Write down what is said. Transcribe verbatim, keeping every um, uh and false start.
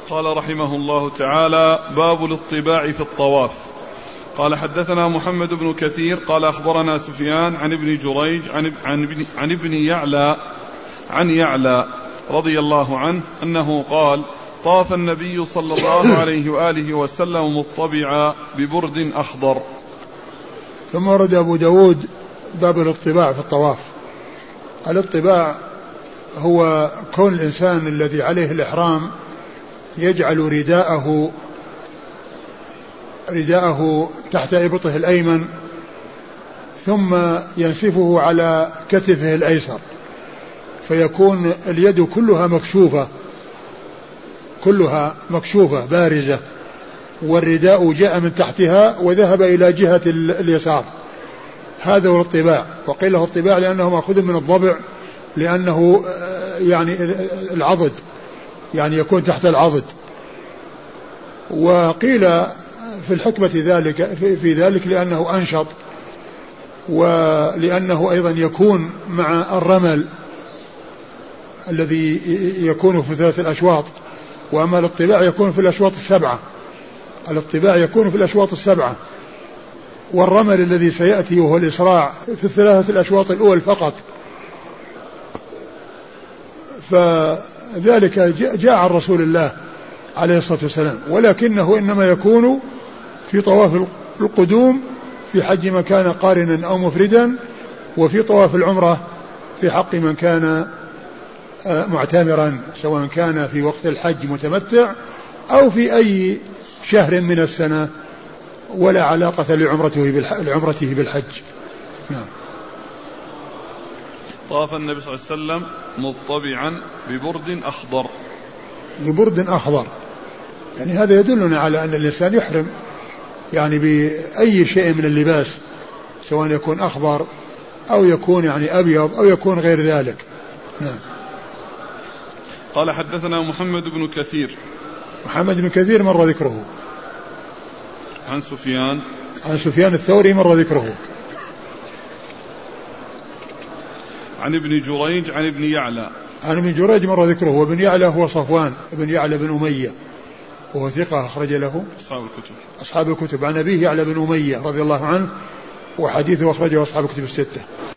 قال رحمه الله تعالى: باب الاطباع في الطواف. قال: حدثنا محمد بن كثير قال أخبرنا سفيان عن ابن جريج عن, عن, ابن, عن ابن يعلى عن يعلى رضي الله عنه أنه قال: طاف النبي صلى الله عليه وآله وسلم مطبعا ببرد أخضر. ثم ورد أبو داود باب الاطباع في الطواف. الاطباع هو كون الإنسان الذي عليه الإحرام يجعل رداءه رداءه تحت إبطه الأيمن ثم ينسفه على كتفه الأيسر، فيكون اليد كلها مكشوفة كلها مكشوفة بارزة، والرداء جاء من تحتها وذهب إلى جهة اليسار. هذا هو الاطباع، وقيل له اطباع لأنه مأخوذ من الضبع، لأنه يعني العضد، يعني يكون تحت العضد. وقيل في الحكمة ذلك في ذلك لأنه أنشط، ولأنه أيضا يكون مع الرمل الذي يكون في ثلاث الأشواط، وأما الاطباع يكون في الأشواط السبعة. الاطباع يكون في الأشواط السبعة، والرمل الذي سيأتي وهو الإسراع في الثلاثة الأشواط الأول فقط. فذلك جاء عن رسول الله عليه الصلاة والسلام، ولكنه إنما يكون في طواف القدوم في حج من كان قارنا أو مفردا، وفي طواف العمرة في حق من كان معتمرا، سواء كان في وقت الحج متمتع أو في أي شهر من السنة، ولا علاقة لعمرته بالحج. نعم. طاف النبي صلى الله عليه وسلم مطبعا ببرد أخضر. ببرد أخضر يعني هذا يدلنا على أن الإنسان يحرم يعني بأي شيء من اللباس، سواء يكون أخضر أو يكون يعني أبيض أو يكون غير ذلك. نعم. قال: حدثنا محمد بن كثير. محمد بن كثير مر ذكره. عن سفيان. عن سفيان الثوري مر ذكره. عن ابن جريج عن ابن يعلى. عن ابن جريج مر ذكره، وابن يعلى هو صفوان ابن يعلى بن أمية، وهو ثقة أخرج له أصحاب الكتب. أصحاب الكتب. عن أبيه يعلى بن أمية رضي الله عنه، وحديثه أخرجه أصحاب الكتب الستة.